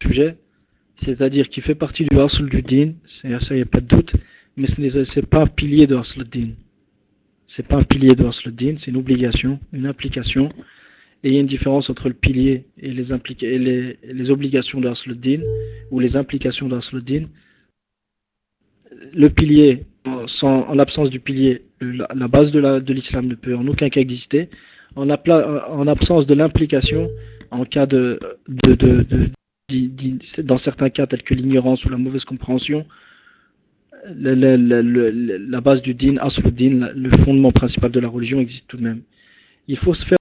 sujet, c'est-à-dire qui fait partie du asl du din, ça il n'y a pas de doute, mais ce n'est pas un pilier de asl din. C'est pas un pilier de asl din, c'est une obligation, une implication. Et il y a une différence entre le pilier et les obligations de asl din, ou les implications de asl din. Le pilier, en l'absence du pilier, la base de l'islam ne peut en aucun cas exister. En absence de l'implication, en cas dans certains cas tels que l'ignorance ou la mauvaise compréhension, la base du din, asl din, le fondement principal de la religion existe tout de même. Il faut se faire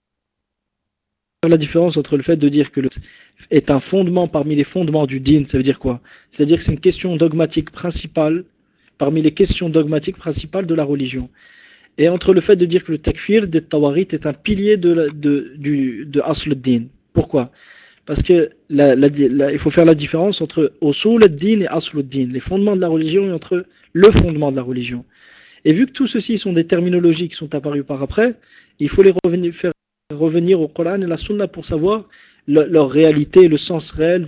la différence entre le fait de dire que le est un fondement parmi les fondements du din, ça veut dire quoi? C'est-à-dire que c'est une question dogmatique principale parmi les questions dogmatiques principales de la religion. Et entre le fait de dire que le takfir des tawarit est un pilier de asl din. Pourquoi? Parce que il faut faire la différence entre usul ad-din et asl ad-din, les fondements de la religion et entre le fondement de la religion. Et vu que tout ceci sont des terminologies qui sont apparues par après, il faut faire revenir au Coran et la Sunna pour savoir leur réalité, le sens réel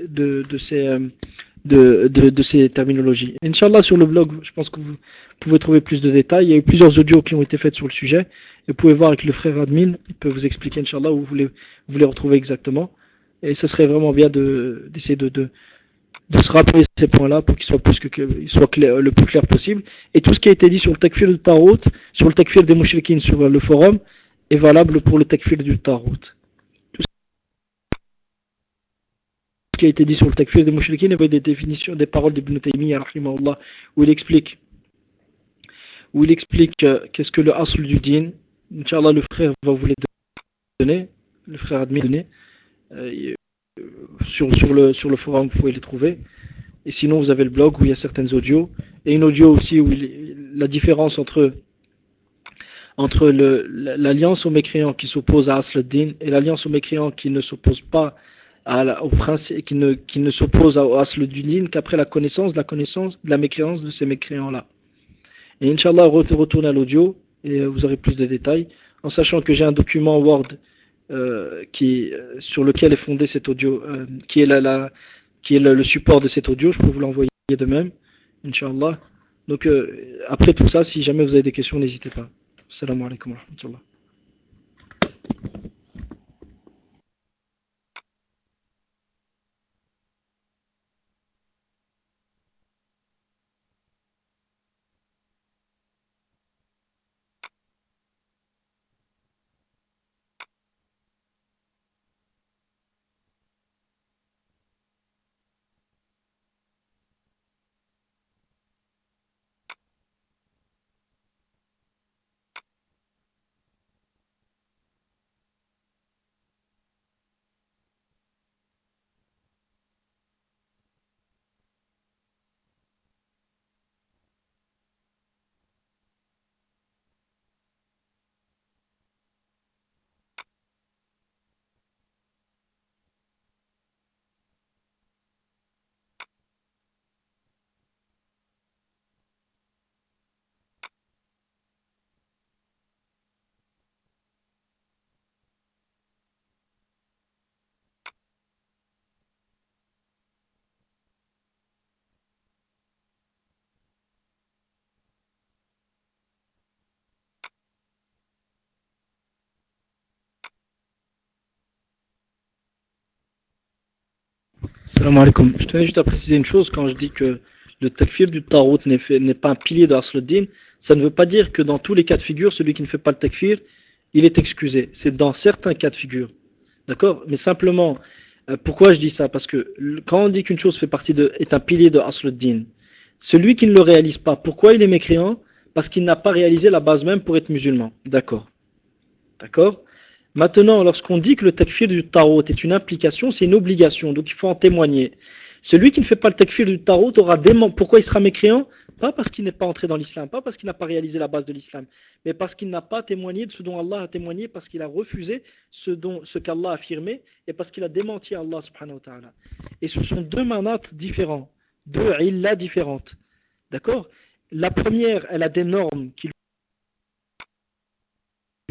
de ces terminologies. Inch'Allah, sur le blog, je pense que vous pouvez trouver plus de détails. Il y a eu plusieurs audios qui ont été faits sur le sujet. Et vous pouvez voir avec le frère Admin, il peut vous expliquer, Inch'Allah, où vous les retrouver exactement. Et ce serait vraiment bien d'essayer de se rappeler ces points-là pour qu'ils soient, le plus clair possible. Et tout ce qui a été dit sur le takfir du Tarot, sur le takfir des mouchriquines sur le forum, est valable pour le takfir du Tarot. Tout ce qui a été dit sur le takfir des mouchriquines, il y avait des définitions, des paroles d'Ibn Taymiyyah, rahimahullah, où il explique, qu'est-ce que le asl du din. Inch'Allah, le frère va vous les donner, le frère admis donner. Euh, sur le forum, vous pouvez les trouver. Et sinon, vous avez le blog où il y a certaines audios. Et une audio aussi où la différence entre l'alliance aux mécréants qui s'oppose à Asl ad-Din et l'alliance aux mécréants qui ne s'oppose pas au principe, qui ne s'oppose à Asl ad-Din qu'après la connaissance de la mécréance de ces mécréants-là. Et Inch'Allah, retournez à l'audio et vous aurez plus de détails. En sachant que j'ai un document Word sur lequel est fondé cet audio, qui est le support de cet audio, je peux vous l'envoyer de même, Inch'Allah. Donc, après tout ça, si jamais vous avez des questions, n'hésitez pas. Assalamu alaikum wa rahmatullah. Assalamu alaikum. Je tenais juste à préciser une chose quand je dis que le takfir du Tarot n'est pas un pilier de Asluddin. Ça ne veut pas dire que dans tous les cas de figure, celui qui ne fait pas le takfir, il est excusé. C'est dans certains cas de figure. D'accord? Mais simplement, pourquoi je dis ça? Parce que quand on dit qu'une chose est un pilier de Asluddin, celui qui ne le réalise pas, pourquoi il est mécréant? Parce qu'il n'a pas réalisé la base même pour être musulman. D'accord? D'accord? Maintenant, lorsqu'on dit que le takfir du tarot est une implication, c'est une obligation, donc il faut en témoigner. Celui qui ne fait pas le takfir du tarot aura pourquoi il sera mécréant? Pas parce qu'il n'est pas entré dans l'islam, pas parce qu'il n'a pas réalisé la base de l'islam, mais parce qu'il n'a pas témoigné de ce dont Allah a témoigné, parce qu'il a refusé ce qu'Allah a affirmé, et parce qu'il a démenti Allah subhanahu wa ta'ala. Et ce sont deux manats différents, deux illas différentes. D'accord? La première, elle a des normes qui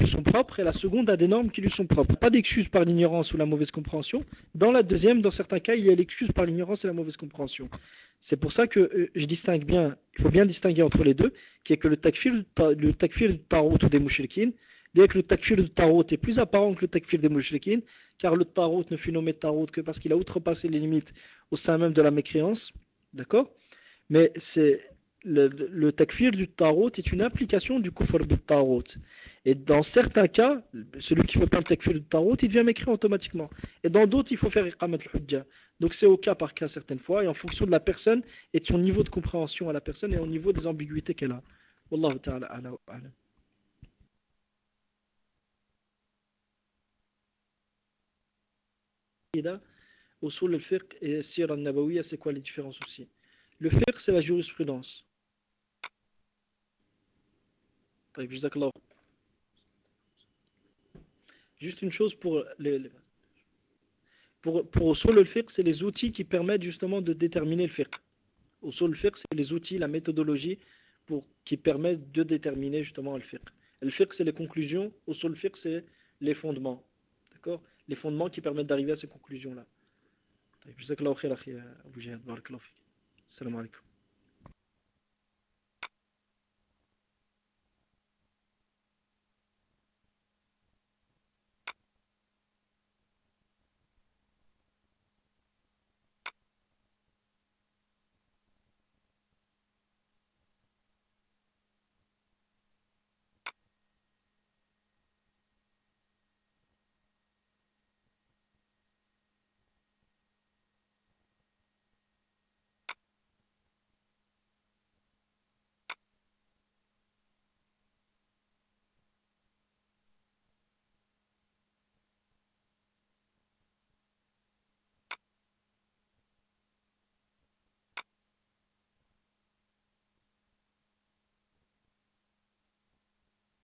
sont propres et la seconde a des normes qui lui sont propres. Pas d'excuse par l'ignorance ou la mauvaise compréhension. Dans la deuxième, dans certains cas, il y a l'excuse par l'ignorance et la mauvaise compréhension. C'est pour ça que je distingue bien, il faut bien distinguer entre les deux, qui est que le takfir du tarot ou des mouchriquines, bien que le takfir du tarot est plus apparent que le takfir des mouchriquines, car le tarot ne fut nommé tarot que parce qu'il a outrepassé les limites au sein même de la mécréance. D'accord? Mais c'est le takfir du tarot est une application du kufr du tarot. Et dans certains cas, celui qui ne fait pas le takfir du tarot, il devient mécréant automatiquement. Et dans d'autres, il faut faire iqamat al-hujja. Donc c'est au cas par cas certaines fois, et en fonction de la personne et de son niveau de compréhension à la personne et au niveau des ambiguïtés qu'elle a. Wallahu ta'ala ala wa a'lam. Usul al-fiqh et sira al-nabawiyya, c'est quoi les différences aussi? Le fiqh, c'est la jurisprudence. طيب, jazakallah. Juste une chose pour usul al-fiqh, c'est les outils qui permettent justement de déterminer le fiqh. Usul al-fiqh, c'est les outils, la méthodologie qui permettent de déterminer justement le fiqh. Le fiqh, c'est les conclusions. Usul al-fiqh, c'est les fondements. D'accord? Les fondements qui permettent d'arriver à ces conclusions-là. طيب, جزاك الله خير أخي أبو جهاد, بارك الله فيك. السلام عليكم.